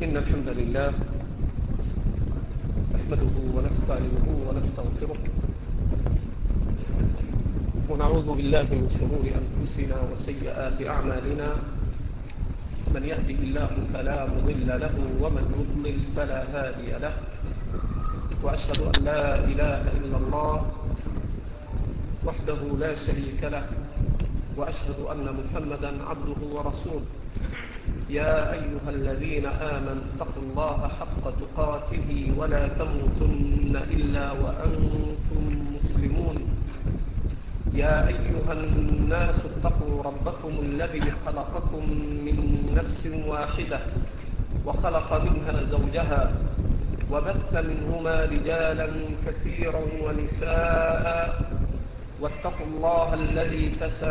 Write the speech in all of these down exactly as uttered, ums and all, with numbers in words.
إن الحمد لله نحمده ونستعينه ونستغفره ونعوذ بالله من شرور أنفسنا وسيئات أعمالنا. من يهده الله فلا مضل له ومن يضلل فلا هادي له، وأشهد أن لا إله إلا الله وحده لا شريك له، وأشهد أن محمدا عبده ورسوله. يا أيها الذين آمنوا اتقوا الله حق تقاته ولا تموتن إلا وأنتم مسلمون. يا أيها الناس اتقوا ربكم الذي خلقكم من نفس واحدة وخلق منها زوجها وبث منهما رجالا كثيرا ونساء، واتقوا الله الذي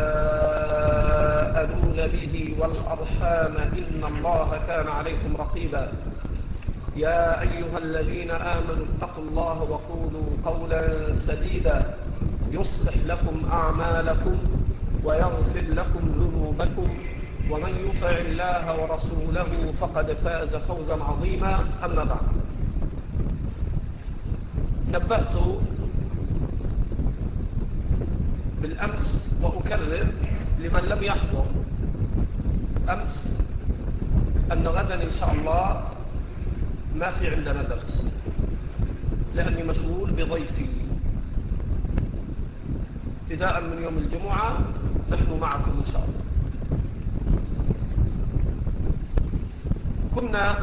تساءلون به والأرحام إن الله كان عليكم رقيبا. يا أيها الذين آمنوا اتقوا الله وقولوا قولا سديدا يصلح لكم أعمالكم ويغفر لكم ذنوبكم، ومن يطع الله ورسوله فقد فاز فوزا عظيما. أما بعد، نبأت بالأمس وأكرر لمن لم يحضر أمس أن غدا إن شاء الله ما في عندنا درس، لأني مشغول بضيفي. ابتداء من يوم الجمعة نحن معكم إن شاء الله. كنا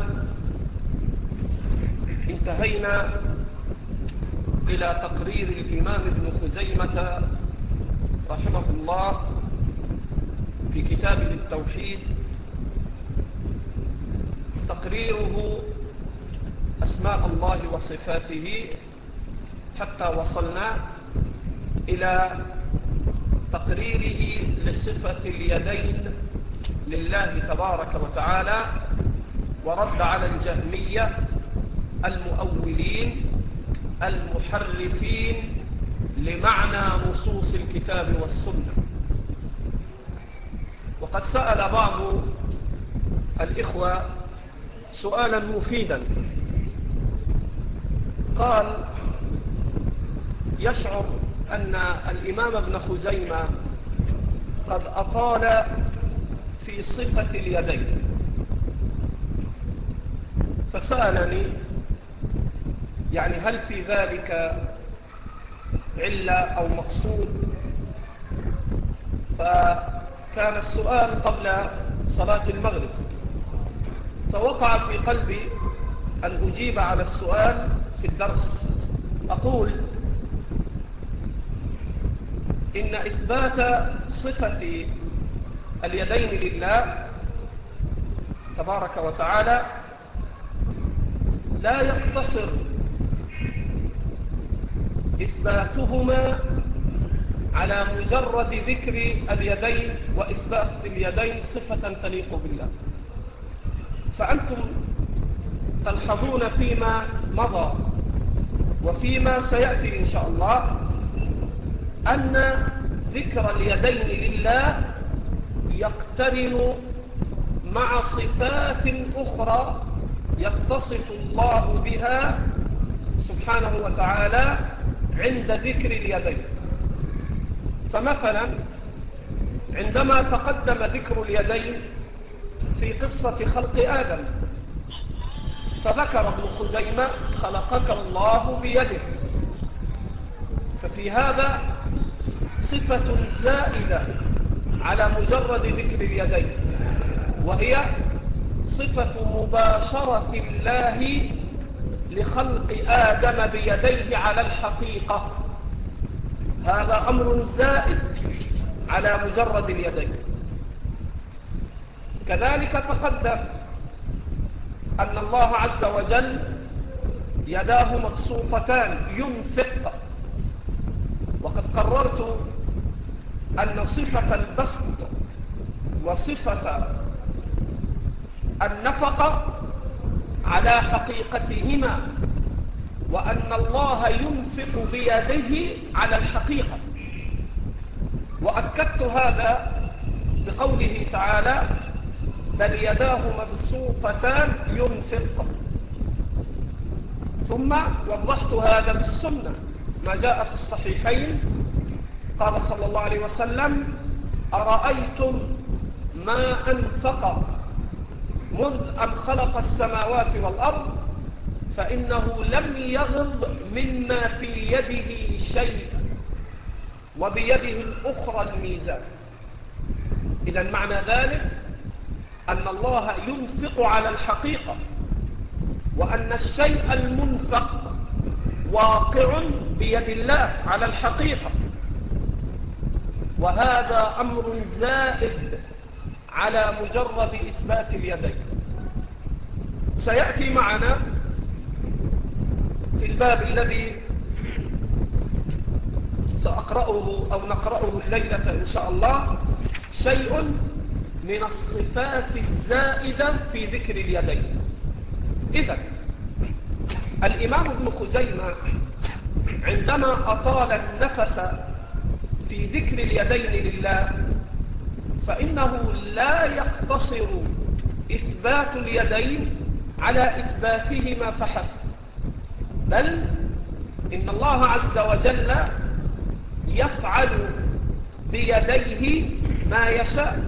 انتهينا إلى تقرير الإمام ابن خزيمة رحمه الله في كتابه التوحيد، تقريره أسماء الله وصفاته، حتى وصلنا إلى تقريره لصفة اليدين لله تبارك وتعالى، ورد على الجهمية المؤولين المحرفين لمعنى نصوص الكتاب والسنة. وقد سأل بعض الإخوة سؤالا مفيدا، قال: يشعر أن الإمام ابن خزيمة قد أطال في صفة اليدين، فسألني يعني هل في ذلك علة أو مقصود؟ فكان السؤال قبل صلاة المغرب، فوقع في قلبي أن أجيب على السؤال في الدرس. أقول إن إثبات صفة اليدين لله تبارك وتعالى لا يقتصر إثباتهما على مجرد ذكر اليدين وإثبات اليدين صفة تليق بالله. فأنتم تلحظون فيما مضى وفيما سيأتي إن شاء الله أن ذكر اليدين لله يقترن مع صفات أخرى يتصف الله بها سبحانه وتعالى عند ذكر اليدين. فمثلا عندما تقدم ذكر اليدين في قصة خلق آدم، فذكر ابن خزيمة: خلقك الله بيده. ففي هذا صفة زائدة على مجرد ذكر اليدين، وهي صفة مباشرة الله لخلق آدم بيديه على الحقيقة. هذا أمر زائد على مجرد اليدين. كذلك تقدم أن الله عز وجل يداه مبسوطتان ينفق، وقد قررت أن صفة البسط وصفة النفقة على حقيقتهما، وأن الله ينفق بيده على الحقيقة. وأكدت هذا بقوله تعالى: بل يداه مبسوطتان ينفق. ثم وضحت هذا بالسنة، ما جاء في الصحيحين قال صلى الله عليه وسلم: أرأيتم ما أنفق منذ أن خلق السماوات والأرض فإنه لم يغض مما في يده شيء وبيده الأخرى الميزان. إذن معنى ذلك أن الله ينفق على الحقيقة، وأن الشيء المنفق واقع بيد الله على الحقيقة، وهذا أمر زائد على مجرد إثبات اليدين. سيأتي معنا في الباب الذي سأقرأه أو نقرأه الليلة إن شاء الله شيء من الصفات الزائدة في ذكر اليدين. إذن الإمام ابن خزيمة عندما أطال النفس في ذكر اليدين لله فإنه لا يقتصر إثبات اليدين على إثباتهما فحسب، بل إن الله عز وجل يفعل بيديه ما يشاء،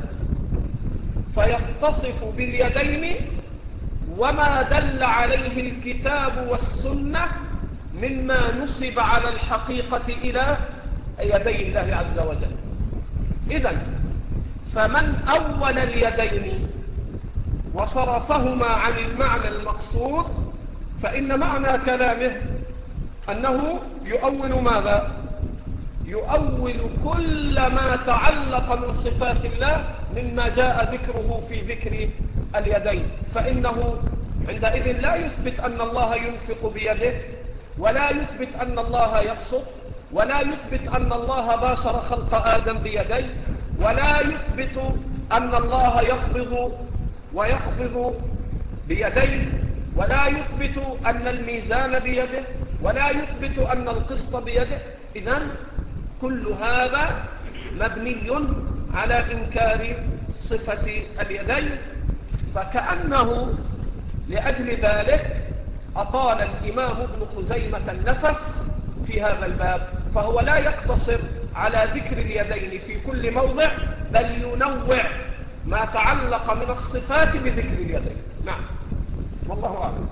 فيتصف باليدين وما دل عليه الكتاب والسنة مما نصب على الحقيقة إلى يدي الله عز وجل. إذن فمن أول اليدين وصرفهما عن المعنى المقصود فإن معنى كلامه أنه يؤول ماذا؟ يؤول كل ما تعلق من صفات الله مما جاء ذكره في ذكر اليدين، فإنه عندئذ لا يثبت أن الله ينفق بيده، ولا يثبت أن الله يبسط، ولا يثبت أن الله باشر خلق آدم بيديه، ولا يثبت أن الله يقبض ويخفض بيديه، ولا يثبت أن الميزان بيده، ولا يثبت أن القسط بيده. إذن كل هذا مبني على إنكار صفة اليدين، فكأنه لأجل ذلك أطال الإمام ابن خزيمة النفس في هذا الباب، فهو لا يقتصر على ذكر اليدين في كل موضع، بل ينوع ما تعلق من الصفات بذكر اليدين. نعم، والله أعلم.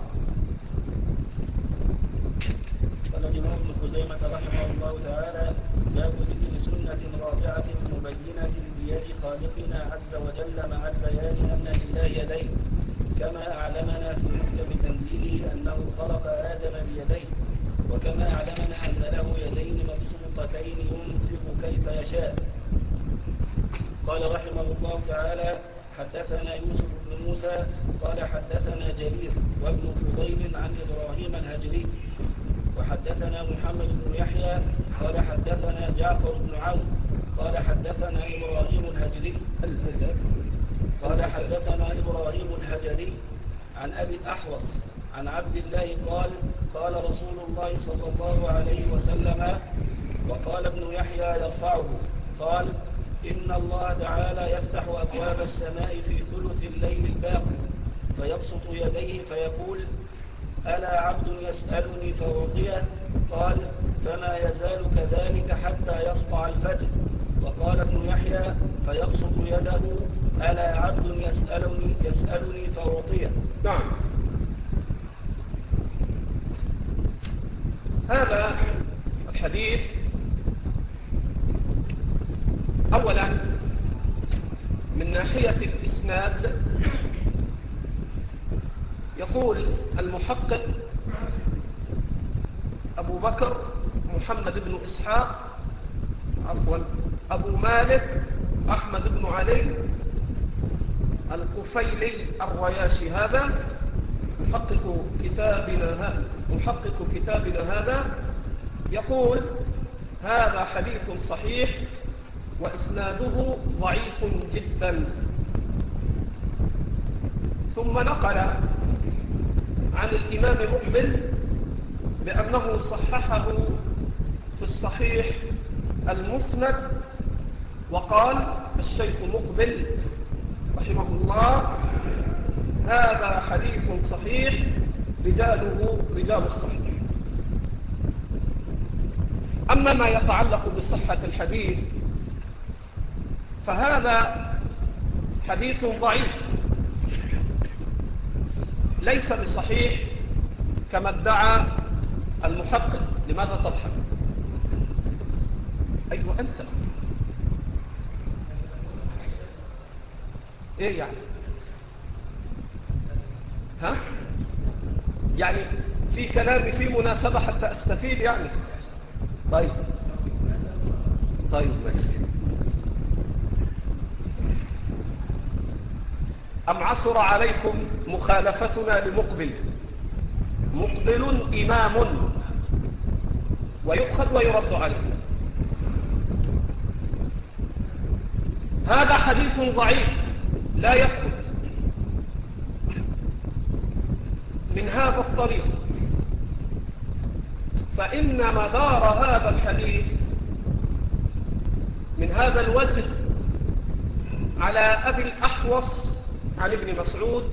قال الإمام ابن خزيمة رحمه الله تعالى: باب ذكر سنة رابعة مبينة بيد خالقنا عز وجل مع البيان أن لله يدين، كما أعلمنا في محكم تنزيله أنه خلق آدم بيديه، وكما أعلمنا أن له يدين مبسوطتين ينفق كيف يشاء. قال رحمه الله تعالى: حدثنا يوسف بن موسى قال حدثنا جرير وابن فضيل عن إبراهيم الهجري، وحدثنا محمد بن يحيى قال حدثنا جعفر بن عون قال حدثنا إبراهيم الهجري قال حدثنا إبراهيم الهجري عن أبي الأحوص عن عبد الله قال: قال رسول الله صلى الله عليه وسلم، وقال ابن يحيى يرفعه، قال: إن الله تعالى يفتح أبواب السماء في ثلث الليل الباقي فيبسط يديه فيقول: ألا عبد يسألني فأعطيه؟ قال: فما يزال كذلك حتى يسطع الفجر. وقال ابن يحيى: فيبسط يده: ألا عبد يسألني, يسألني فأعطيه. نعم، هذا الحديث أولا من ناحية الإسناد يقول المحقق أبو بكر محمد بن إسحاق عفوا أبو مالك أحمد بن علي القفيلي الرياشي، هذا محقق كتابنا هذا محقق كتابنا هذا يقول: هذا حديث صحيح وإسناده ضعيف جدا. ثم نقل عن الإمام مقبل بأنه صححه في الصحيح المسند، وقال الشيخ مقبل رحمه الله: هذا حديث صحيح رجاله رجال الصحيح. أما ما يتعلق بصحة الحديث فهذا حديث ضعيف ليس بصحيح كما ادعى المحقق. لماذا تضحك؟ أيوة أنت إيه يعني؟ ها؟ يعني في كلامي في مناسبة حتى أستفيد يعني. طيب طيب ماشي. أم عصر عليكم مخالفتنا لمقبل؟ مقبل إمام ويؤخذ ويرد عليه. هذا حديث ضعيف لا يثبت من هذا الطريق، فإن مدار هذا الحديث من هذا الوجه على أبي الأحوص عن ابن مسعود،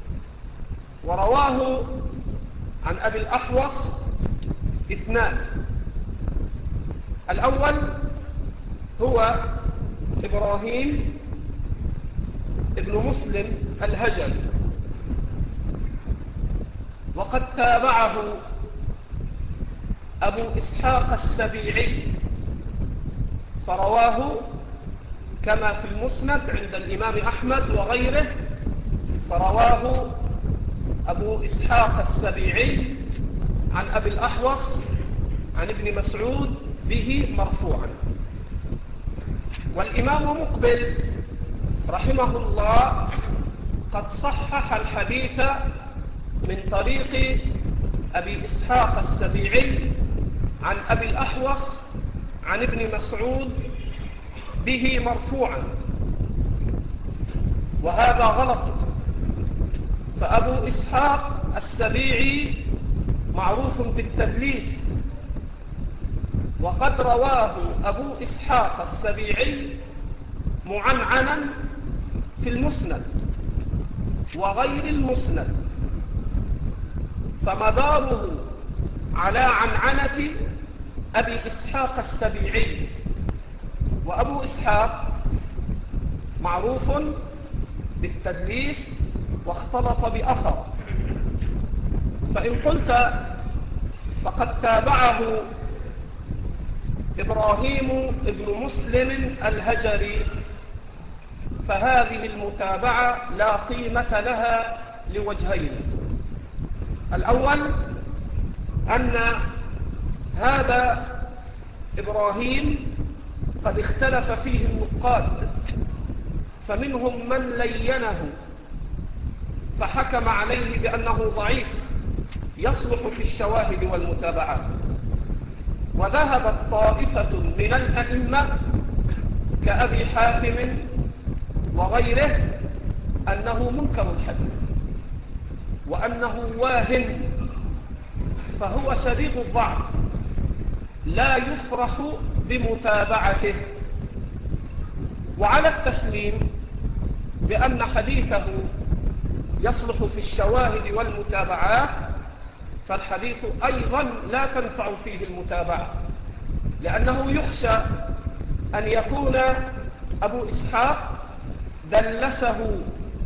ورواه عن أبي الأحوص اثنان. الأول هو إبراهيم ابن مسلم الهجري، وقد تابعه أبو إسحاق السبيعي فرواه كما في المسند عند الإمام أحمد وغيره، فرواه أبو إسحاق السبيعي عن أبي الأحوص عن ابن مسعود به مرفوعا. والإمام مقبل رحمه الله قد صحح الحديث من طريق أبي إسحاق السبيعي عن أبي الأحوص عن ابن مسعود به مرفوعا، وهذا غلط. فأبو إسحاق السبيعي معروف بالتدليس، وقد رواه أبو إسحاق السبيعي معنعنا في المسند وغير المسند، فمداره على عنعنة أبي إسحاق السبيعي، وأبو إسحاق معروف بالتدليس واختلط بأخر. فإن قلت فقد تابعه إبراهيم ابن مسلم الهجري، فهذه المتابعة لا قيمة لها لوجهين. الأول أن هذا إبراهيم قد اختلف فيه النقاد، فمنهم من لينه فحكم عليه بأنه ضعيف يصلح في الشواهد والمتابعات، وذهبت طائفة من الأئمة كأبي حاتم وغيره أنه منكر الحديث وأنه واهن، فهو شديد الضعف لا يفرح بمتابعته. وعلى التسليم بأن حديثه يصلح في الشواهد والمتابعات، فالحديث أيضا لا تنفع فيه المتابعة، لأنه يخشى أن يكون أبو إسحاق دلسه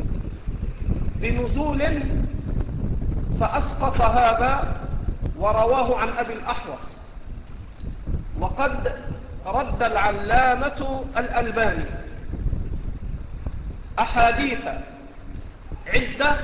بنزول فأسقط هذا ورواه عن أبي الأحوص. وقد رد العلامة الألباني أحاديث عدة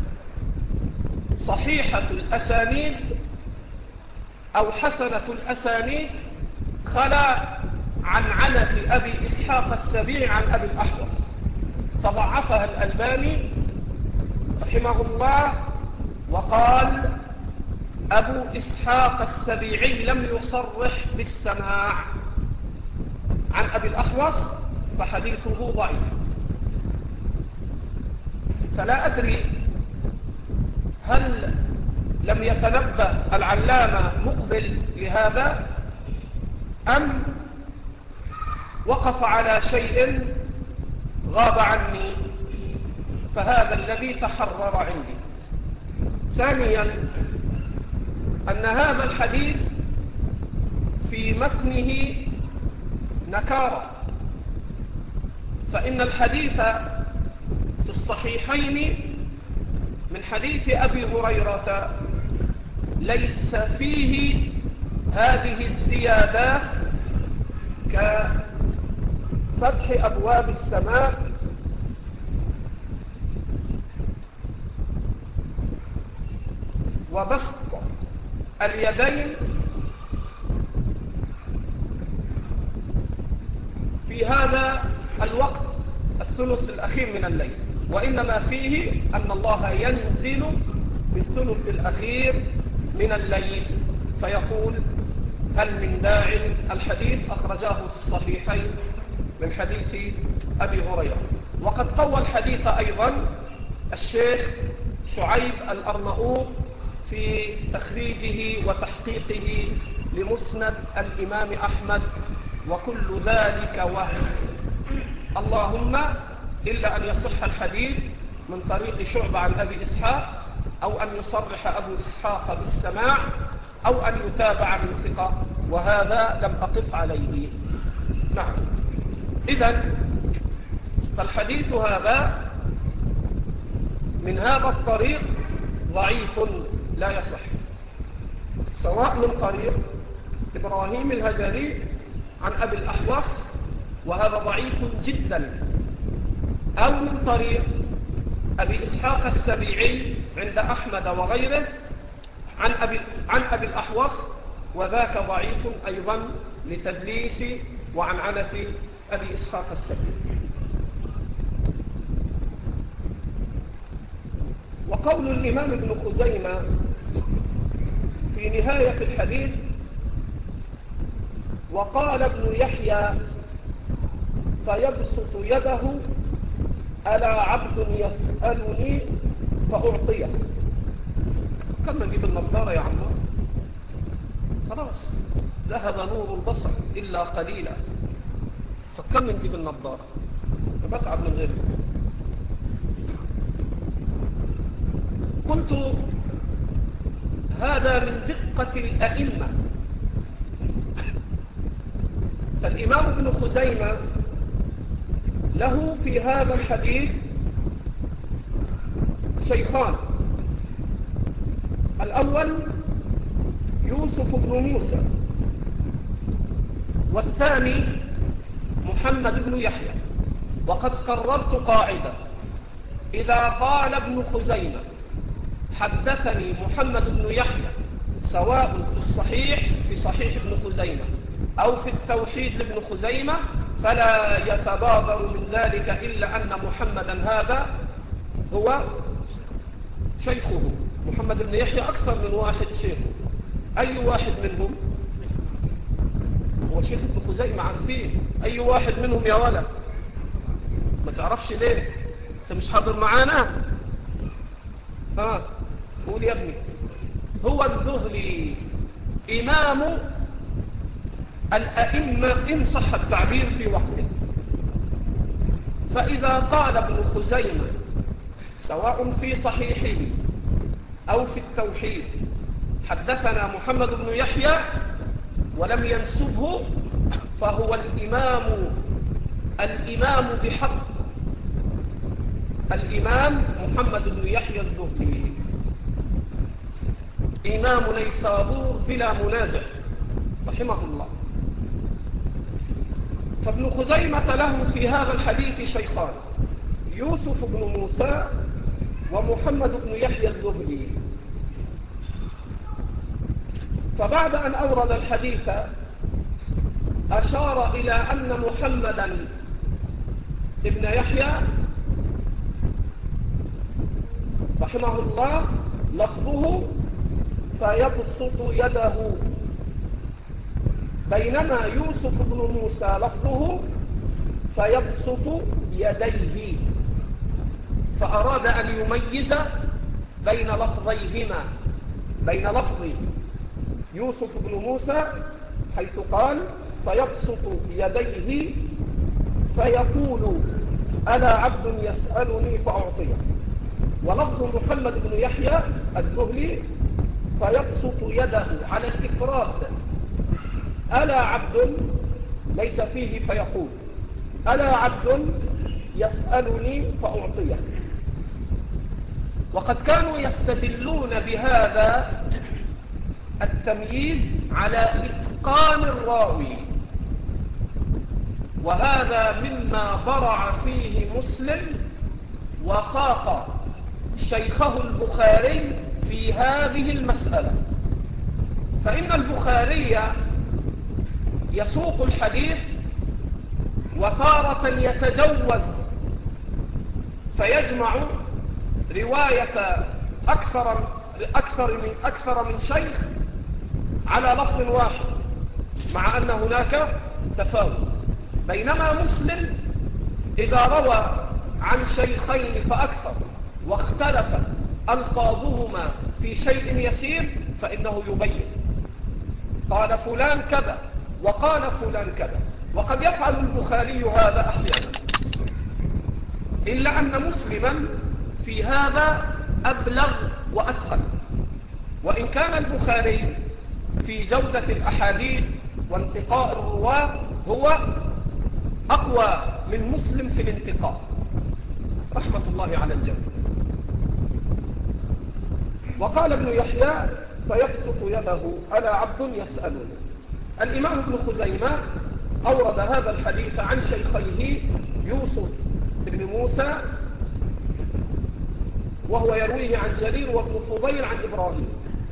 صحيحة الأسانيد أو حسنة الأسانيد خلا عن عنة أبي إسحاق السبيعي عن أبي الأحوص، فضعفها الألباني رحمه الله وقال أبو إسحاق السبيعي لم يصرح بالسماع عن أبي الأحوص فحديثه ضعيف. فلا أدري هل لم يتنبه العلامة مقبل لهذا أم وقف على شيء غاب عني. فهذا الذي تحرر عندي. ثانيا أن هذا الحديث في متنه نكارة، فإن الحديث في الصحيحين من حديث أبي هريرة ليس فيه هذه الزيادات كفتح أبواب السماء وبسط اليدين في هذا الوقت الثلث الأخير من الليل، وإنما فيه أن الله ينزل بالثلث الأخير من الليل فيقول هل من داع. الحديث أخرجاه في الصحيحين من حديث أبي هريرة. وقد قوى الحديث أيضا الشيخ شعيب الأرناؤوط في تخريجه وتحقيقه لمسند الإمام أحمد، وكل ذلك وهم، اللهم إلا أن يصح الحديث من طريق شعبة عن أبي إسحاق، أو أن يصرح أبو إسحاق بالسماع، أو أن يتابع من ثقة، وهذا لم أقف عليه. نعم. إذن فالحديث هذا من هذا الطريق ضعيف لا يصح، سواء من طريق إبراهيم الهجري عن أبي الأحوص وهذا ضعيف جدا، أو من طريق أبي إسحاق السبيعي عند أحمد وغيره عن أبي, عن أبي الأحوص، وذاك ضعيف أيضا لتدليس وعنعنة أبي إسحاق السبيعي. وقول الإمام ابن خزيمة في نهاية الحديث وقال ابن يحيى فيبسط يده ألا عبد يسألني فأعطيه. كم نجيب النظارة يا عمار؟ خلاص ذهب نور البصر إلا قليلا، فكم نجيب النظارة؟ بتعب من غيره. قلت هذا من دقة الأئمة. فالإمام ابن خزيمة له في هذا الحديث شيخان، الأول يوسف بن موسى، والثاني محمد بن يحيى. وقد قررت قاعدة: إذا قال ابن خزيمة حدثني محمد بن يحيى سواء في الصحيح في صحيح ابن خزيمة أو في التوحيد لابن خزيمة، فلا يتبادر من ذلك إلا أن محمدا هذا هو شيخه. محمد بن يحيى أكثر من واحد شيخه، أي واحد منهم هو شيخ ابن خزيمة؟ عارفين أي واحد منهم يا ولد؟ ما تعرفش ليه؟ أنت مش حاضر معانا؟ ها قول يا ابني. هو الذهلي إمام الأئمة إن صح التعبير في وقته. فإذا قال ابن خزيمة سواء في صحيحه أو في التوحيد حدثنا محمد بن يحيى ولم ينسبه، فهو الإمام الإمام بحق، الإمام محمد بن يحيى الذهلي إمام نيسابور بلا منازع رحمه الله. فابن خزيمة له في هذا الحديث شيخان: يوسف بن موسى ومحمد بن يحيى الذهلي. فبعد أن أورد الحديث أشار إلى أن محمدا ابن يحيى رحمه الله لفظه فيبسط يده، بينما يوسف بن موسى لفظه فيبسط يديه. فأراد أن يميز بين لفظيهما، بين لفظ يوسف بن موسى حيث قال فيبسط يديه فيقول ألا عبد يسألني فأعطيه. ولفظ محمد بن يحيى الذهلي فيبسط يده على الإفراد، ألا عبد ليس فيه فيقول ألا عبد يسألني فأعطيه. وقد كانوا يستدلون بهذا التمييز على إتقان الراوي، وهذا مما برع فيه مسلم وخاق شيخه البخاري في هذه المسألة. فإن البخاري يسوق الحديث وتارة يتجوز فيجمع رواية أكثر, أكثر, من, أكثر من شيخ على لفظ واحد، مع أن هناك تفاوت. بينما مسلم إذا روى عن شيخين فأكثر واختلفت ألفاظهما في شيء يسير فإنه يبين، قال فلان كذا وقال فلان كذا. وقد يفعل البخاري هذا أحيانا، إلا أن مسلما في هذا أبلغ وأتقن. وإن كان البخاري في جودة الأحاديث وانتقاء الرواة هو أقوى من مسلم في الانتقاء، رحمة الله على الجميع. وقال ابن يحيى فيبسط يده ألا عبد يسألني. الإمام ابن خزيمة أورد هذا الحديث عن شيخيه يوسف بن موسى وهو يرويه عن جرير وابن فضيل عن إبراهيم،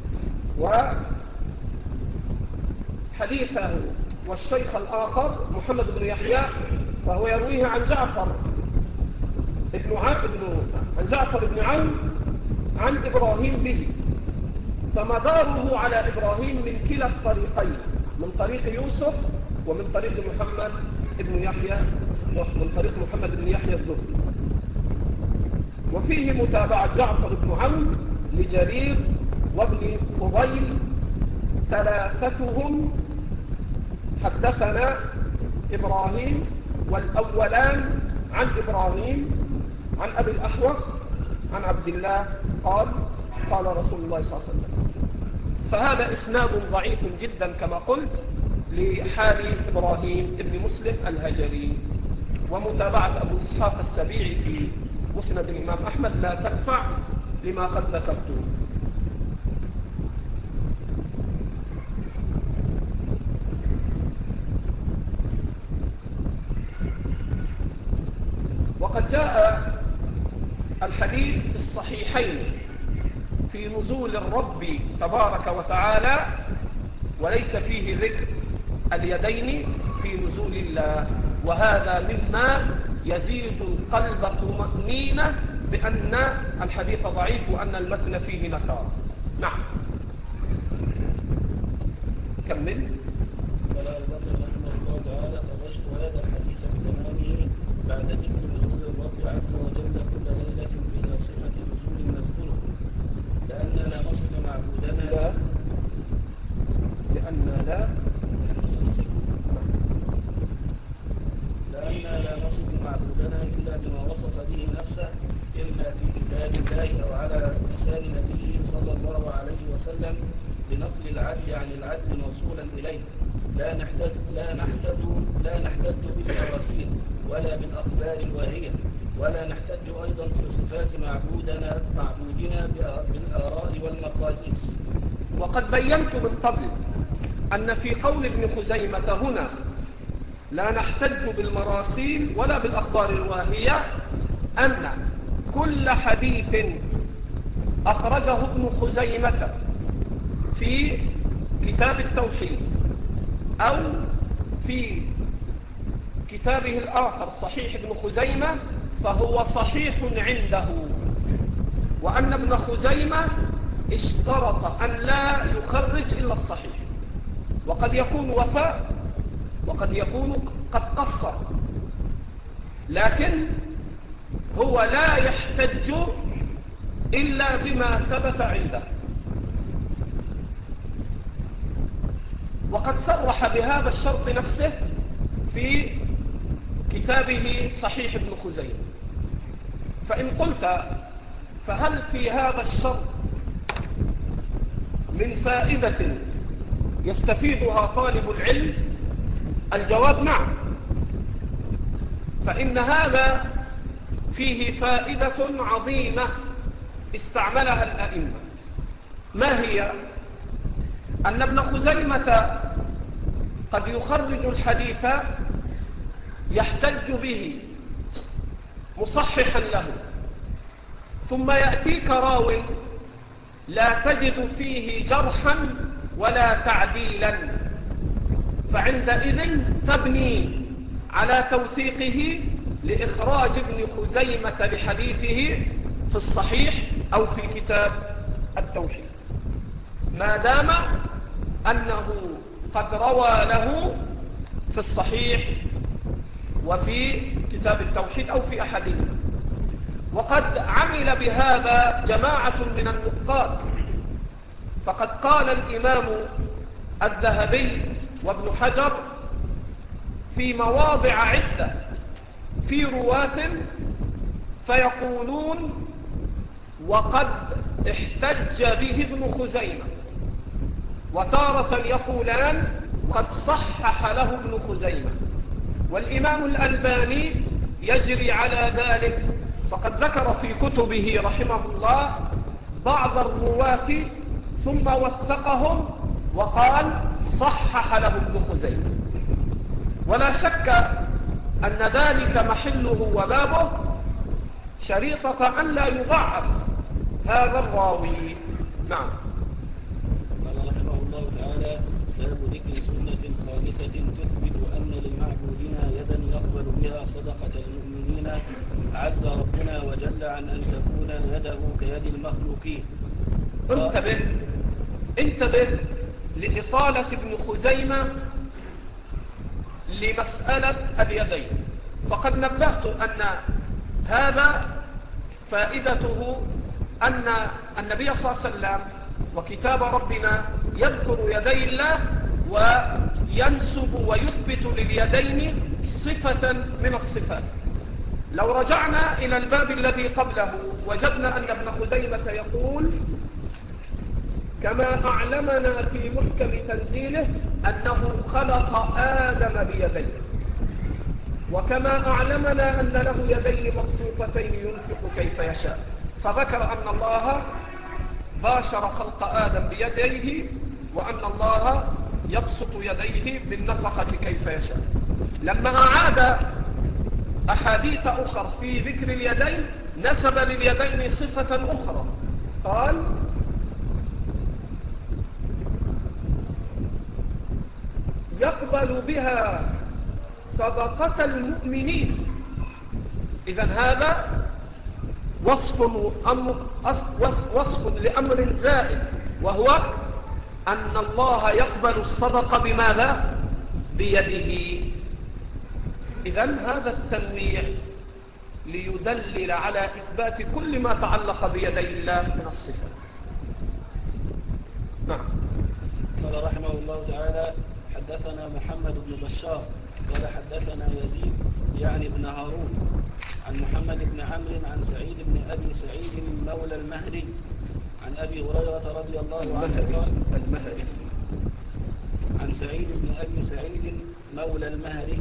وحديثه والشيخ الآخر محمد بن يحيى فهو يرويه عن جعفر ابن ابن عن جعفر بن عون عن إبراهيم به، فمداره على إبراهيم من كلا الطريقين، من طريق يوسف ومن طريق محمد بن يحيى ومن طريق محمد بن يحيى الذهلي. وفيه متابعة جعفر بن عون لجرير وابن فضيل ثلاثتهم حدثنا إبراهيم، والأولان عن إبراهيم عن أبي الأحوص عن عبد الله قال قال رسول الله صلى الله عليه وسلم. فهذا إسناد ضعيف جدا كما قلت لحال إبراهيم ابن مسلم الهجري. ومتابعة أبو إسحاق السبيعي في مسند الإمام أحمد لا تنفع لما قد ذكرته. وقد جاء الحديث في الصحيحين في نزول الرب تبارك وتعالى، وليس فيه ذكر اليدين في نزول الله، وهذا مما يزيد القلب طمأنينة بأن الحديث ضعيف وأن المتن فيه نكار. نعم كمل. قال أبو بكر رحمه الله تعالى: خرجت هذا الحديث بتمامه بعد ذكر نزول الرب عز وجل كل ليلة بلا صفة نزول نذكره، لأننا لا نصف معبودنا لا لأن لا لأننا لا نصف معبودنا إلا بما وصف به نفسه، إما في كتاب الله أو على لسان نبيه صلى الله عليه وسلم بنقل العدل عن العدل موصولا إليه. لا نحتج لا نحتج لا نحتج بالمراسيل ولا بالأخبار الواهية، ولا نحتج أيضا في صفات معبودنا معبودنا بالآراء والمقاييس. وقد بينت من قبل أن في قول ابن خزيمة هنا لا نحتج بالمراسيل ولا بالأخبار الواهية أن كل حديث أخرجه ابن خزيمة في كتاب التوحيد أو في كتابه الآخر صحيح ابن خزيمة فهو صحيح عنده، وأن ابن خزيمة اشترط أن لا يخرج إلا الصحيح، وقد يكون وفاء وقد يكون قد قصر، لكن هو لا يحتج إلا بما ثبت عنده. وقد صرح بهذا الشرط نفسه في كتابه صحيح ابن خزيمة. فإن قلت فهل في هذا الشرط من فائدة يستفيدها طالب العلم؟ الجواب نعم، فإن هذا فيه فائدة عظيمة استعملها الأئمة. ما هي؟ أن ابن خزيمة قد يخرج الحديث يحتج به مصححا له، ثم يأتيك راو لا تجد فيه جرحا ولا تعديلا، فعندئذ تبني على توثيقه لإخراج ابن خزيمة لحديثه في الصحيح أو في كتاب التوحيد، ما دام أنه قد روى له في الصحيح وفي كتاب التوحيد أو في أحدهما. وقد عمل بهذا جماعة من النقاد، فقد قال الإمام الذهبي وابن حجر في مواضع عدة في رواة فيقولون وقد احتج به ابن خزيمة، وتارة يقولان قد صحح له ابن خزيمة. والإمام الألباني يجري على ذلك، فقد ذكر في كتبه رحمه الله بعض الرواة ثم وثقهم وقال صحح له ابن خزيمة. ولا شك أن ذلك محله وبابه شريطة أن لا يضعف هذا الراوي. نعم. قال رحمه الله تعالى: باب ذكر سنة خامسة تثبت أن للمعبودين يدا يقبل بها صدقة المؤمنين، عز ربنا وجل عن أن تكون يده كيد المخلوقين. انتبه انتبه لإطالة ابن خزيمة لمسألة اليدين، فقد نبهت أن هذا فائدته أن النبي صلى الله عليه وسلم وكتاب ربنا يذكر يدي الله وينسب ويثبت لليدين صفة من الصفات. لو رجعنا إلى الباب الذي قبله وجدنا أن ابن خزيمة يقول كما أعلمنا في محكم تنزيله أنه خلق آدم بيديه، وكما أعلمنا أن له يدين مبسوطتين ينفق كيف يشاء، فذكر أن الله باشر خلق آدم بيديه وأن الله يبسط يديه بالنفقة كيف يشاء. لما أعاد أحاديث أخرى في ذكر اليدين نسب لليدين صفة أخرى، قال يقبل بها صدقة المؤمنين. إذن هذا وصف, أمر وصف لأمر زائد، وهو أن الله يقبل الصدقة بماذا؟ بيده. إذن هذا التنويع ليدلل على إثبات كل ما تعلق بيدي الله من الصفات. نعم. قال رحمه الله تعالى: حدثنا محمد بن بشار قال حدثنا يزيد يعني بن هارون عن محمد بن عمرو عن سعيد بن أبي سعيد مولى المهري عن أبي هريرة رضي الله عنه المهري عن سعيد بن أبي سعيد مولى المهري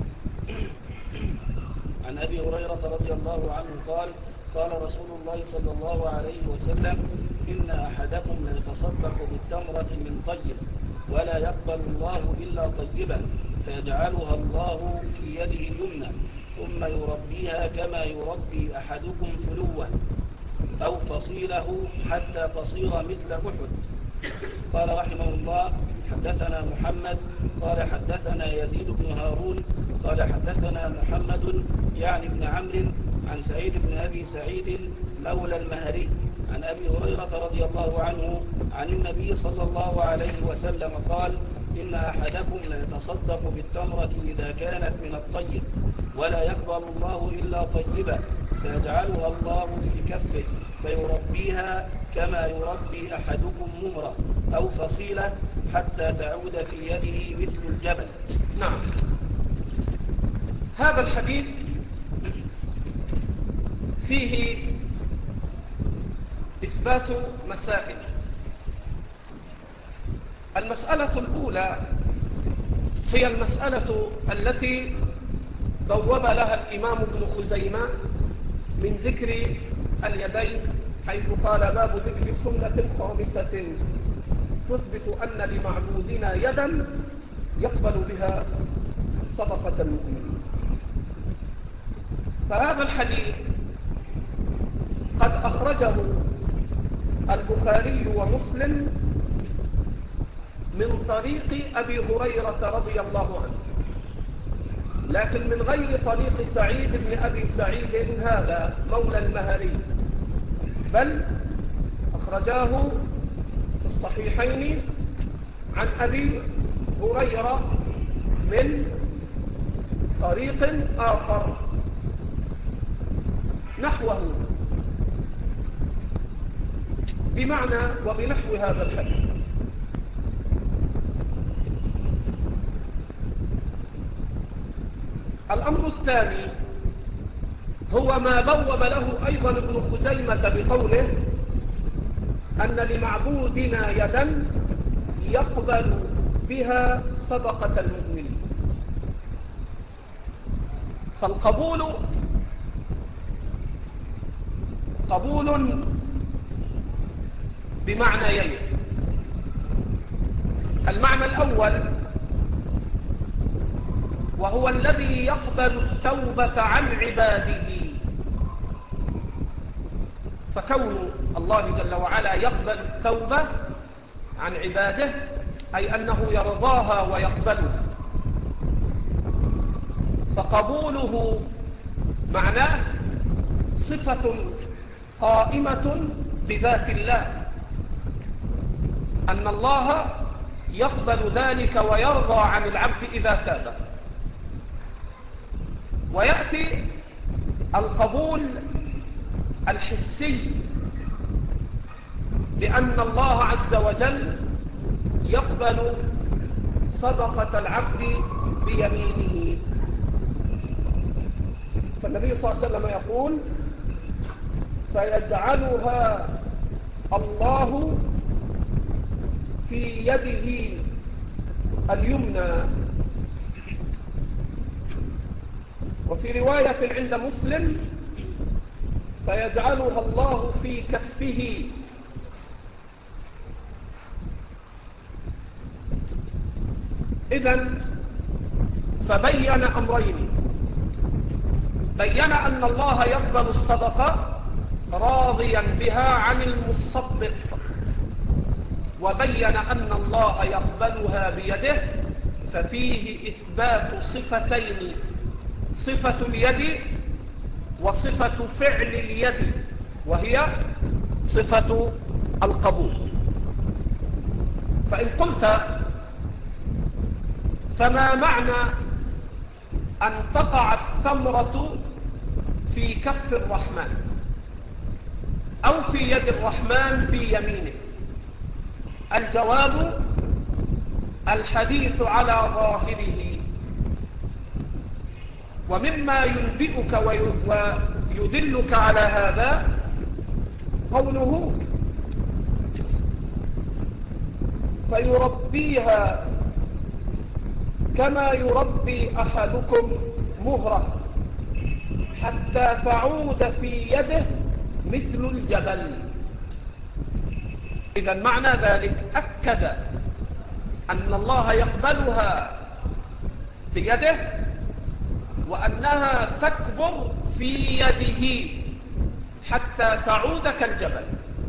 عن أبي هريرة رضي الله عنه قال: قال رسول الله صلى الله عليه وسلم: إن أحدكم ليتصدق بالتمرة من طيب ولا يقبل الله إلا طيبا، فيجعلها الله في يده اليمنى ثم يربيها كما يربي أحدكم فلوه أو فصيله حتى تصير مثل أحد. قال رحمه الله: حدثنا محمد قال حدثنا يزيد بن هارون قال حدثنا محمد يعني بن عمرو عن سعيد بن أبي سعيد مولى المهري عن أبي هريرة رضي الله عنه عن النبي صلى الله عليه وسلم قال: إن أحدكم ليتصدق بالتمرة إذا كانت من الطيب ولا يقبل الله إلا طيبا، فيجعلها الله في كفه فيربيها كما يربي أحدكم مهرة أو فصيلة حتى تعود في يده مثل الجبل. نعم. هذا الحديث فيه إثبات مسائل. المسألة الأولى هي المسألة التي بوب لها الإمام ابن خزيمة من ذكر اليدين، حيث قال باب ذكر سنة خامسة تثبت أن لمعبودنا يدا يقبل بها صدقة المؤمنين. فهذا الحديث قد أخرجه البخاري ومسلم من طريق أبي هريرة رضي الله عنه، لكن من غير طريق سعيد بن أبي سعيد هذا مولى المهري، بل أخرجاه في الصحيحين عن أبي هريرة من طريق آخر نحوه بمعنى وبنحو هذا الحديث. الأمر الثاني هو ما بوب له أيضا ابن خزيمة بقوله أن لمعبودنا يدا يقبل بها صدقة المؤمنين. فالقبول قبول بمعنيين. المعنى الأول وهو الذي يقبل التوبة عن عباده، فكون الله جل وعلا يقبل التوبة عن عباده أي أنه يرضاها ويقبلها، فقبوله معناه صفة قائمة بذات الله، أن الله يقبل ذلك ويرضى عن العبد إذا تاب. ويأتي القبول الحسي بأن الله عز وجل يقبل صدقة العبد بيمينه. فالنبي صلى الله عليه وسلم يقول فيجعلها الله في يده اليمنى. وفي رواية عند مسلم فيجعلها الله في كفه. إذن فبين أمرين: بين أن الله يقبل الصدقة راضيا بها عن المصدق، وبين أن الله يقبلها بيده، ففيه إثبات صفتين: صفة اليد وصفة فعل اليد، وهي صفة القبول. فإن قلت فما معنى أن تقع الثمرة في كف الرحمن أو في يد الرحمن في يمينه؟ الجواب: الحديث على ظاهره. ومما ينبئك ويدلك على هذا قوله فيربيها كما يربي أحدكم مهرة حتى تعود في يده مثل الجبل. إذا معنى ذلك أكد أن الله يقبلها بيده وأنها تكبر في يده حتى تعود كالجبل.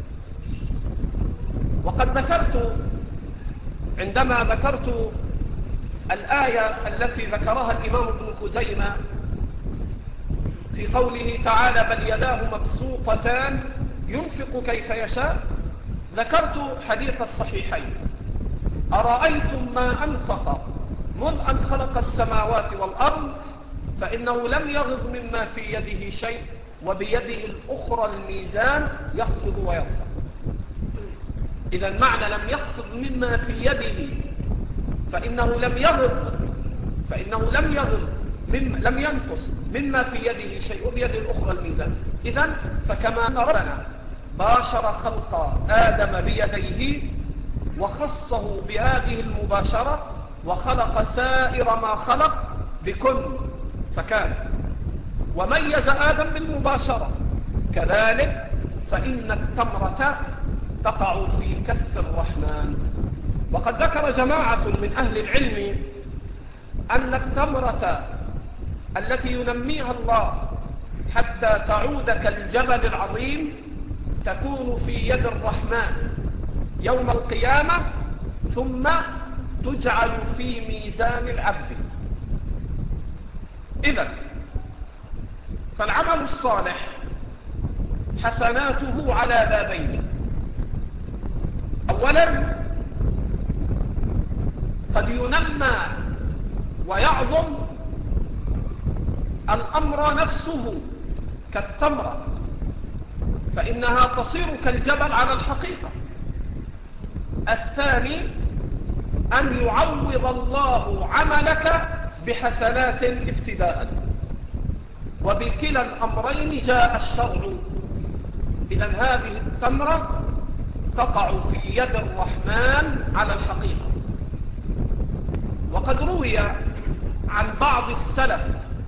وقد ذكرت عندما ذكرت الآية التي ذكرها الإمام ابن خزيمة في قوله تعالى بل يداه مبسوطتان ينفق كيف يشاء، ذكرت حديث الصحيحين: أرأيتم ما أنفق منذ أن خلق السماوات والأرض فإنه لم يغض مما في يده شيء وبيده الأخرى الميزان يخفض ويرفع. إذا معنى لم يخفض مما في يده فإنه لم يغض فإنه لم يغض مم لم ينقص مما في يده شيء وبيد الأخرى الميزان. إذن فكما أن ربنا باشر خلق آدم بيديه وخصه بهذه المباشرة وخلق سائر ما خلق بكل فكان، وميز آدم بالمباشرة، كذلك فإن التمرة تقع في كف الرحمن. وقد ذكر جماعة من أهل العلم أن التمرة التي ينميها الله حتى تعود كالجبل العظيم تكون في يد الرحمن يوم القيامة، ثم تجعل في ميزان العبد. إذن فالعمل الصالح حسناته على بابين. أولا قد ينمى ويعظم الأمر نفسه كالتمرة، فإنها تصير كالجبل على الحقيقة. الثاني أن يعوض الله عملك بحسنات ابتداء، وبكلا الأمرين جاء الشرع. إذن هذه التمرة تقع في يد الرحمن على الحقيقة. وقد روي عن بعض السلف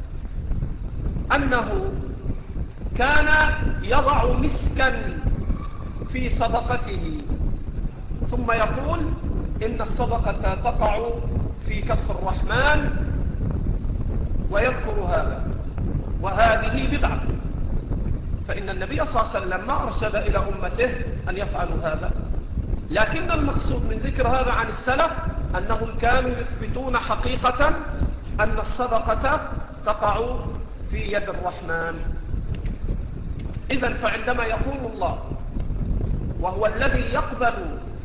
أنه كان يضع مسكا في صدقته ثم يقول إن الصدقة تقع في كف الرحمن، ويذكر هذا، وهذه بدعة، فإن النبي صلى الله عليه وسلم ما أرشد إلى أمته أن يفعلوا هذا. لكن المقصود من ذكر هذا عن السلف أنهم كانوا يثبتون حقيقة أن الصدقة تقع في يد الرحمن. إذن فعندما يقول الله وهو الذي يقبل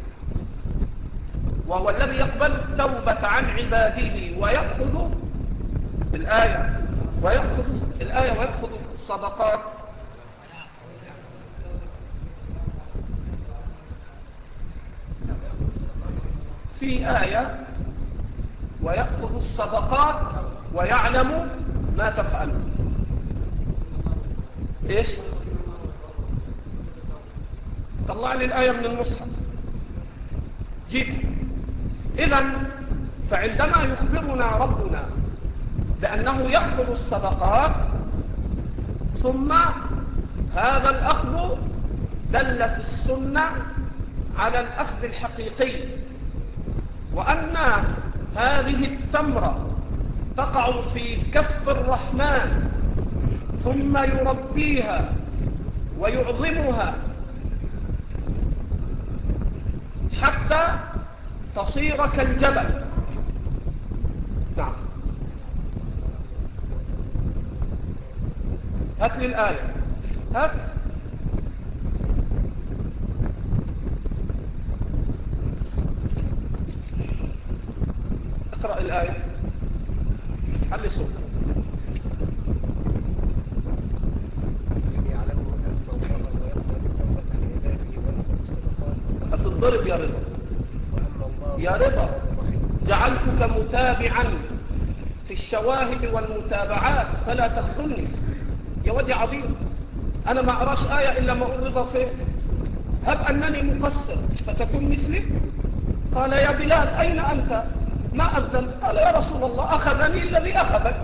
وهو الذي يقبل التوبة عن عباده ويأخذ الآية ويأخذ الآية ويأخذ الصدقات، في آية ويأخذ الصدقات ويعلم ما تفعل. إيش؟ طلع لي الآية من المصحف جيب. إذن فعندما يخبرنا ربنا بأنه يأخذ الصدقات، ثم هذا الأخذ دلت السنة على الأخذ الحقيقي، وأن هذه التمرة تقع في كف الرحمن ثم يربيها ويعظمها حتى تصير كالجبل. نعم، هات لي الآية، هات. اقرأ الآية، علي صوتك. هتضرب يا رضا، يا رضا جعلتك متابعا في الشواهد والمتابعات فلا تخذلني يا ودي عظيم. أنا ما أراش آية إلا ما أرضى فيه. هب أنني مقصر فتكون مثلي. قال يا بلال أين أنت؟ ما أذن. قال يا رسول الله أخذني الذي أخذك.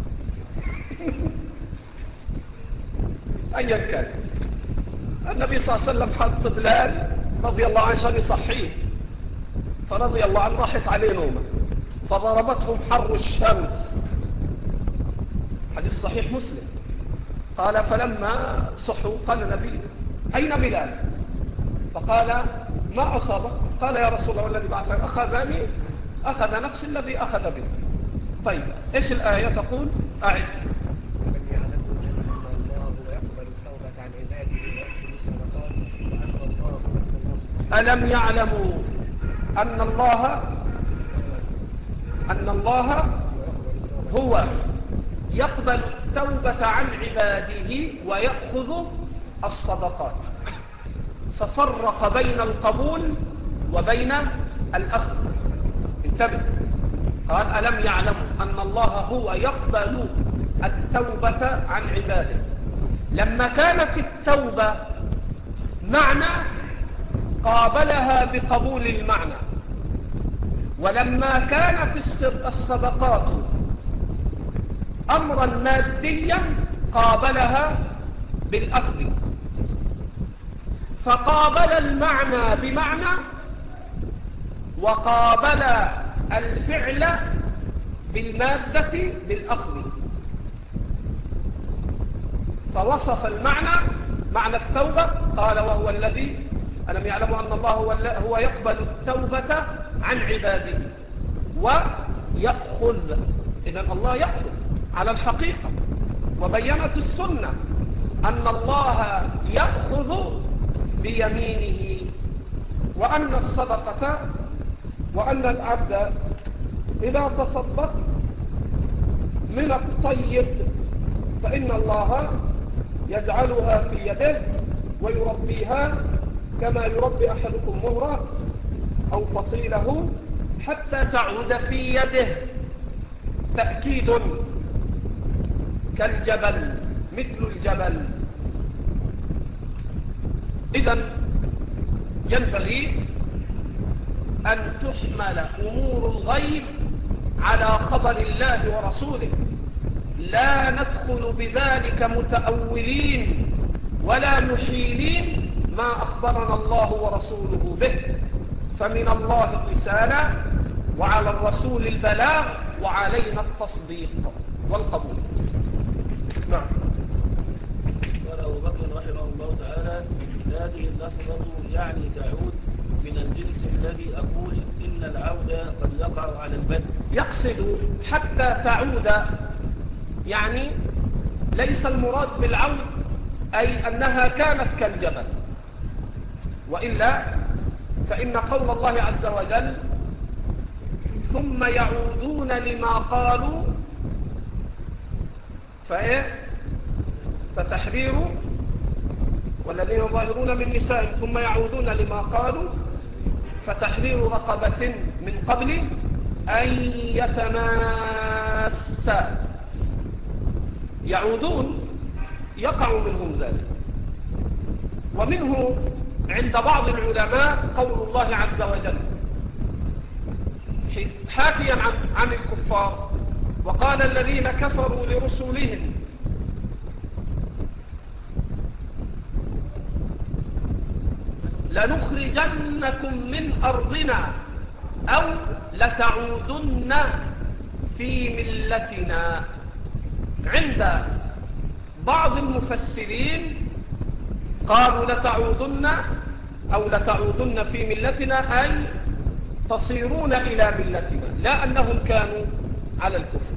أيا كان، النبي صلى الله عليه وسلم حط بلال رضي الله عنه عشان يصحيه، فرضي الله عنه راحت عليه نومه فضربتهم حر الشمس، حديث صحيح مسلم. قال فلما صحوا قال النبي أين بلال؟ فقال ما أصابه؟ قال يا رسول الله الذي بعثك أخذني أخذ نفس الذي أخذ به. طيب إيش الآية تقول؟ أعد. ألم يعلموا أن الله أن الله هو يقبل التوبة عن عباده ويأخذ الصدقات، ففرق بين القبول وبين الأخذ. انتبه، قال ألم يعلموا أن الله هو يقبل التوبة عن عباده. لما كانت التوبة معنى قابلها بقبول المعنى، ولما كانت الصدقات أمرا ماديا قابلها بالأخذ، فقابل المعنى بمعنى وقابل الفعل بالمادة بالأخذ، فوصف المعنى معنى التوبة قال وهو الذي ألم يعلموا أن الله هو يقبل التوبة عن عباده ويأخذ. إذن الله يأخذ على الحقيقة. وبينت السنة أن الله يأخذ بيمينه، وأن الصدقة وأن العبد إذا تصدق من الطيب فإن الله يجعلها في يده ويربيها كما يربي أحدكم مهرة أو فصيله حتى تعود في يده. تأكيد كالجبل، مثل الجبل. إذن ينبغي أن تحمل أمور الغيب على خبر الله ورسوله، لا ندخل بذلك متأولين ولا محيلين ما أخبرنا الله ورسوله به. فمن الله الرسالة وعلى الرسول البلاغ وعلينا التصديق والقبول. نعم. قال أبو بكر رحمه الله تعالى: هذه اللفظة يعني تعود من الجنس الذي أقول إن العود قد يقع على البدء. يقصد حتى تعود، يعني ليس المراد بالعود أي أنها كانت كالجبل، وإلا فإن قول الله عز وجل ثم يعودون لما قالوا فإيه فتحرير والذين يظاهرون من نسائهم ثم يعودون لما قالوا فتحرير رقبة من قبل أن يتماسا. يعودون يقع منهم ذلك. ومنه عند بعض العلماء قول الله عز وجل حاكيا عن, عن الكفار: وقال الذين كفروا لرسلهم لنخرجنكم من أرضنا أو لتعودن في ملتنا. عند بعض المفسرين قالوا لتعودن أو لتعودن في ملتنا أي تصيرون إلى ملتنا، لا أنهم كانوا على الكفر.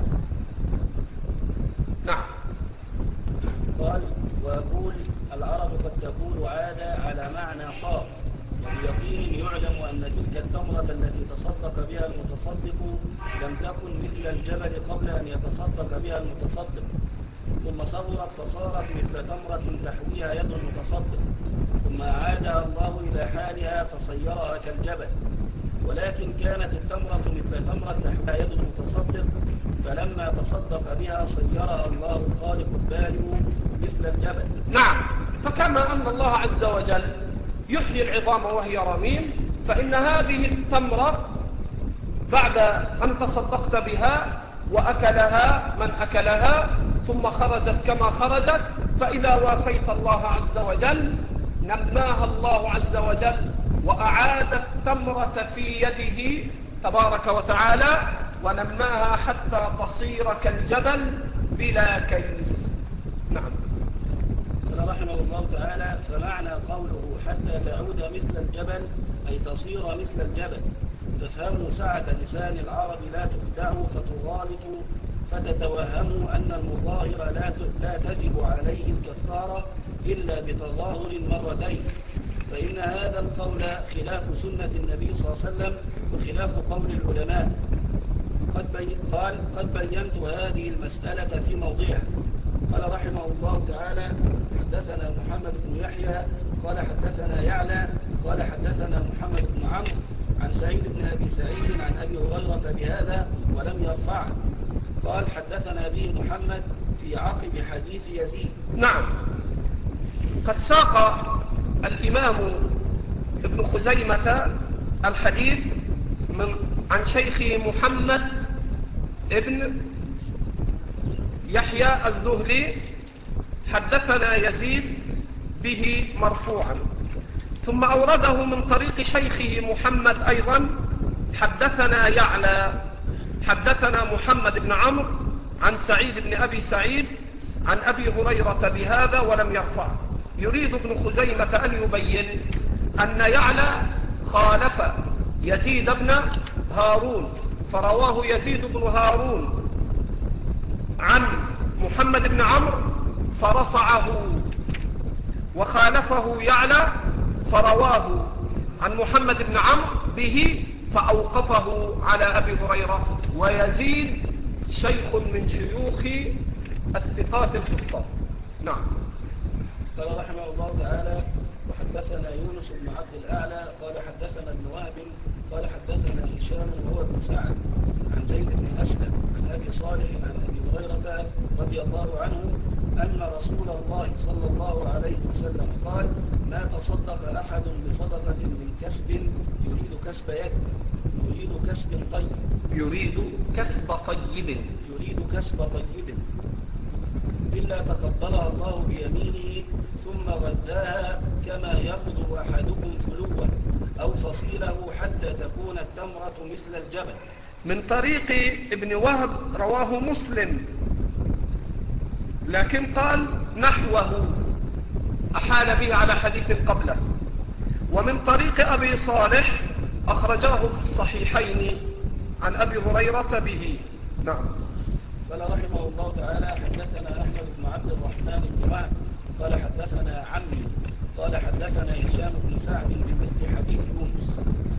نعم. قال: وأقول العرب قد تقول عاد على معنى صار، وبيقين يعلم أن تلك التمرة التي تصدق بها المتصدق لم تكن مثل الجبل قبل أن يتصدق بها المتصدق، ثم صغرت فصارت مثل تمرة تحويها يد المتصدق، ثم عادها الله إلى حالها فصيرها كالجبل. ولكن كانت التمرة مثل تمرة تحويها يد المتصدق، فلما تصدق بها صيرها الله الخالق البارئ مثل الجبل. نعم. فكما أن الله عز وجل يحيي العظام وهي رميم، فإن هذه التمرة بعد أن تصدقت بها وأكلها من أكلها ثم خرجت كما خرجت، فإذا وافيت الله عز وجل نماها الله عز وجل وأعاد التمرة في يده تبارك وتعالى ونماها حتى تصير كالجبل بلا كيف. نعم. قال رحمه الله تعالى: فمعنى قوله حتى تعود مثل الجبل أي تصير مثل الجبل. تفهموا سعة لسان العرب لا تخدعوا فتغالطوا فتتوهموا أن المظاهر لا لا تجب عليه الكفارة إلا بتظاهر مرتين، فإن هذا القول خلاف سنة النبي صلى الله عليه وسلم وخلاف قول العلماء. قد بي قال قد بينت هذه المسألة في موضعها. قال رحمه الله تعالى: حدثنا محمد بن يحيى قال حدثنا يعلى قال حدثنا محمد بن عمرو عن سعيد بن أبي سعيد عن أبي هريرة بهذا ولم يرفعه. قال حدثنا به محمد في عقب حديث يزيد. نعم، قد ساق الإمام ابن خزيمة الحديث من عن شيخه محمد ابن يحيى الذهلي حدثنا يزيد به مرفوعا، ثم أورده من طريق شيخه محمد أيضا حدثنا يعلى حدثنا محمد بن عمرو عن سعيد بن أبي سعيد عن أبي هريرة بهذا ولم يرفع. يريد ابن خزيمة أن يبين أن يعلى خالف يزيد بن هارون، فرواه يزيد بن هارون عن محمد بن عمرو فرفعه، وخالفه يعلى فرواه عن محمد بن عمرو به فأوقفه على أبي هريرة. ويزيد شيخ من شيوخ الثقات الحفاظ. نعم. قال رحمه الله تعالى وحدثنا يونس بن عبد الأعلى قال حدثنا ابن وهب قال حدثنا هشام وهو ابن سعد عن زيد بن أسلم عن أبي صالح عن أبي هريرة رضي الله عنه أن رسول الله صلى الله عليه وسلم قال ما تصدق أحد بصدقة من كسب يريد كسب يد يريد كسب طيب يريد كسب طيب يريد كسب طيب إلا تقبلها الله بيمينه ثم غذاها كما يغدو أحدكم فلوه أو فصيله حتى تكون التمرة مثل الجبل. من طريق ابن وهب رواه مسلم، لكن قال نحوه أحال به على حديث قبله. ومن طريق أبي صالح أخرجاه في الصحيحين عن أبي هريرة به. نعم. قال رحمه الله تعالى حدثنا أحمد بن عبد الرحمن بن وهب قال حدثنا عمي قال حدثنا هشام بن سعد بمثل حديث يونس.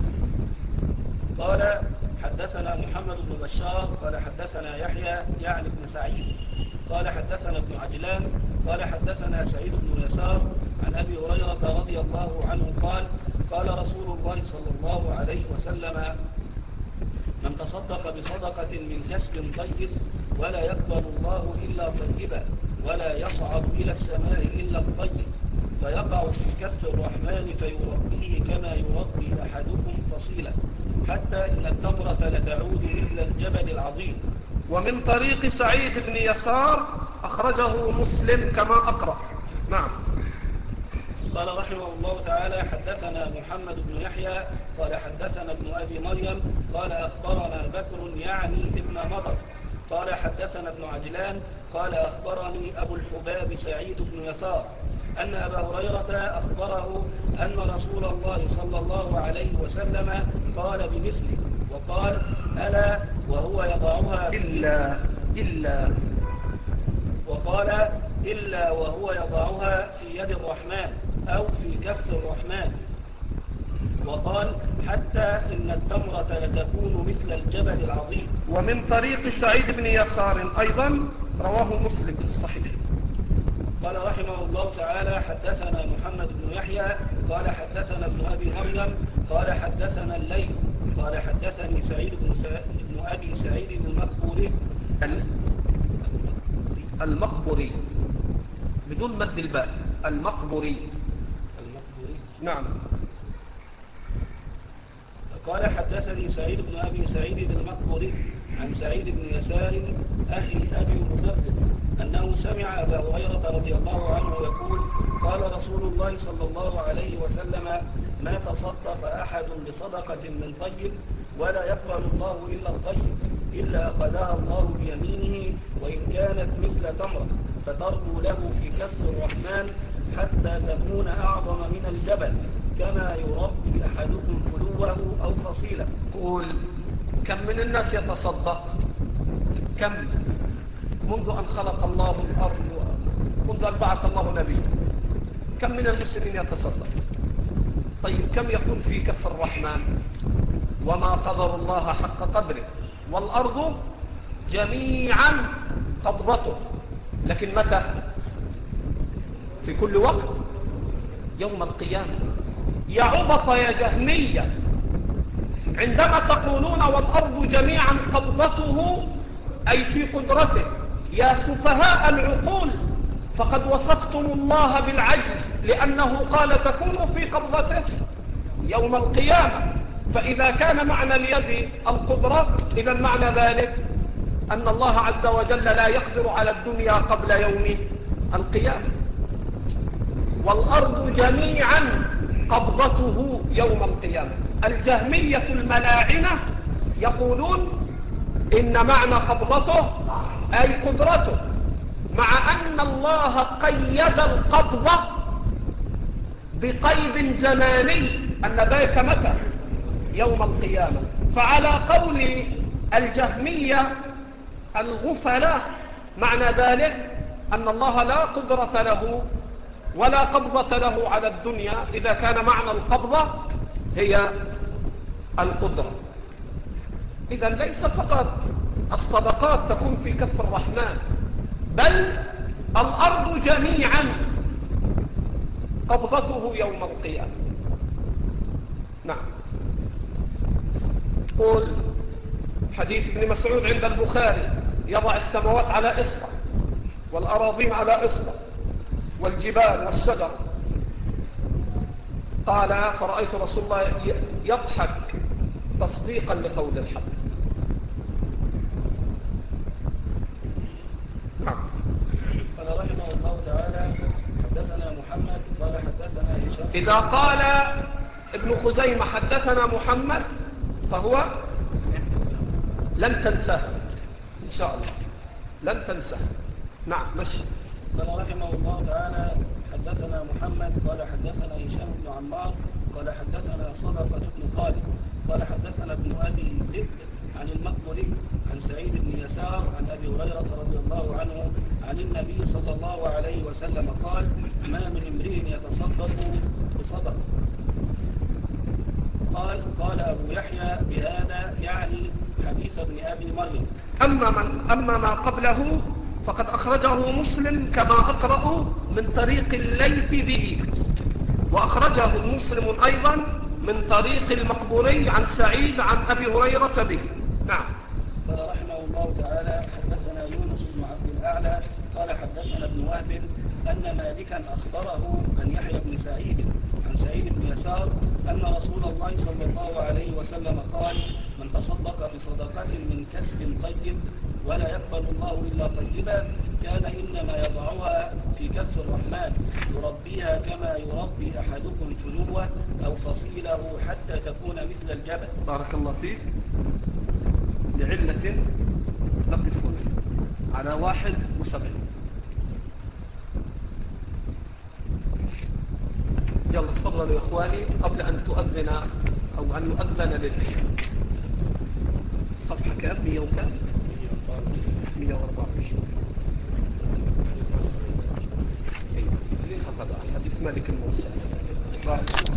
قال حدثنا محمد بن بشار قال حدثنا يحيى يعني بن سعيد قال حدثنا ابن عجلان قال حدثنا سعيد بن يسار عن أبي هريرة رضي الله عنه قال قال رسول الله صلى الله عليه وسلم من تصدق بصدقة من كسب طيب ولا يقبل الله إلا طيبا ولا يصعد إلى السماء إلا الطيب فيقع في كف الرحمن فيربيه كما يربي أحدكم فصيلا حتى إن التمرة لتعود مثل الجبل العظيم. ومن طريق سعيد بن يسار أخرجه مسلم كما أقرأ. نعم. قال رحمه الله تعالى حدثنا محمد بن يحيى قال حدثنا ابن أبي مريم قال أخبرنا بكر يعني ابن مضر قال حدثنا ابن عجلان قال أخبرني أبو الحباب سعيد بن يسار أن أبا هريرة أخبره أن رسول الله صلى الله عليه وسلم قال بمثله وقال ألا وهو يضعها إلا إلا وقال إلا وهو يضعها في يد الرحمن أو في كف الرحمن وقال حتى إن التمرة لتكون مثل الجبل العظيم. ومن طريق سعيد بن يسار أيضا رواه مسلم في الصحيح. قال رحمه الله تعالى حدثنا محمد بن يحيى قال حدثنا ابن أبي مريم قال حدثنا الليث قال حدثني سعيد بن, سع... بن أبي سعيد المقبوري المقبوري بدون مد الباء المقبوري المقبوري نعم. قال حدثني سعيد بن أبي سعيد المقبوري عن سعيد بن يسار أخي أبي مزبط أنه سمع أبا هريرة رضي الله عنه يقول قال رسول الله صلى الله عليه وسلم ما تصدق أحد بصدقة من طيب ولا يقبل الله إلا الطيب إلا أخذها الله بيمينه وإن كانت مثل تمرة فتربو له في كف الرحمن حتى تكون أعظم من الجبل كما يربي أحدكم فلوه أو فصيلة. قول كم من الناس يتصدق؟ كم منذ أن خلق الله الأرض منذ أن بعث الله نبيه كم من المسلمين يتصدق؟ طيب كم يكون في كف الرحمن؟ وما قدر الله حق قدره والأرض جميعا قبضته، لكن متى؟ في كل وقت يوم القيامة. يا عبط يا جهمية عندما تقولون والأرض جميعا قبضته أي في قدرته، يا سفهاء العقول، فقد وصفتم الله بالعجز لأنه قال تكون في قبضته يوم القيامة. فإذا كان معنى اليد القدرة، إذا معنى ذلك أن الله عز وجل لا يقدر على الدنيا قبل يوم القيامة. والأرض جميعا قبضته يوم القيامة. الجهمية الملاعنة يقولون إن معنى قبضته أي قدرته، مع أن الله قيد القبضة بقيد زماني أن ذلك متى؟ يوم القيامة. فعلى قول الجهمية الغفلاء معنى ذلك أن الله لا قدرة له ولا قبضة له على الدنيا إذا كان معنى القبضة هي القدرة. إذا ليس فقط الصدقات تكون في كف الرحمن، بل الأرض جميعا قبضته يوم القيامة. نعم. قول حديث ابن مسعود عند البخاري: يضع السماوات على إصبع والأراضين على إصبع والجبال والشجر. قال: فرأيت رسول الله يضحك تصديقا لقول الحق. نعم. قال رحمه الله تعالى: حدثنا محمد قال حدثنا هشام. إذا قال ابن خزيمة حدثنا محمد فهو لن تنساه إن شاء الله، لن تنساه. نعم مشي. قال رحمه الله تعالى: حدثنا محمد قال حدثنا هشام بن عمار قال حدثنا صدقة بن خالد قال حدثنا ابن أبي ذئب عن المقبري عن سعيد بن يسار عن أبي هريرة رضي الله عنه عن النبي صلى الله عليه وسلم قال: ما من امرئ يتصدق بصدقة. قال قال أبو يحيى بهذا يعني حديث ابن أبي مريم. أما, من أما ما قبله فقد أخرجه مسلم كما أقرأ من طريق الليث به، وأخرجه مسلم أيضا من طريق المقبوري عن سعيد عن أبي هريرة به. نعم. قال رحمه الله تعالى: حدثنا يونس بن عبد الأعلى قال حدثنا ابن وهب أن مالكا أخبره عن يحيى بن سعيد عن سعيد بن يسار أن رسول الله صلى الله عليه وسلم قال: من تصدق بصدقة من كسب طيب ولا يقبل الله إلا طيبا كان إنما يضعها في كف الرحمن يربيها كما يربي أحدكم فلوه أو فصيله حتى تكون مثل الجبل. بارك الله فيك. لعلة نقف على واحد وسبعين. يلا تفضلوا يا إخواني قبل أن تؤذن أو أن يؤذن للعشاء. صفحة كام؟ مية وكام؟ مية وأربعة وعشرين. أيوة. فقد حديث مالك المرسل.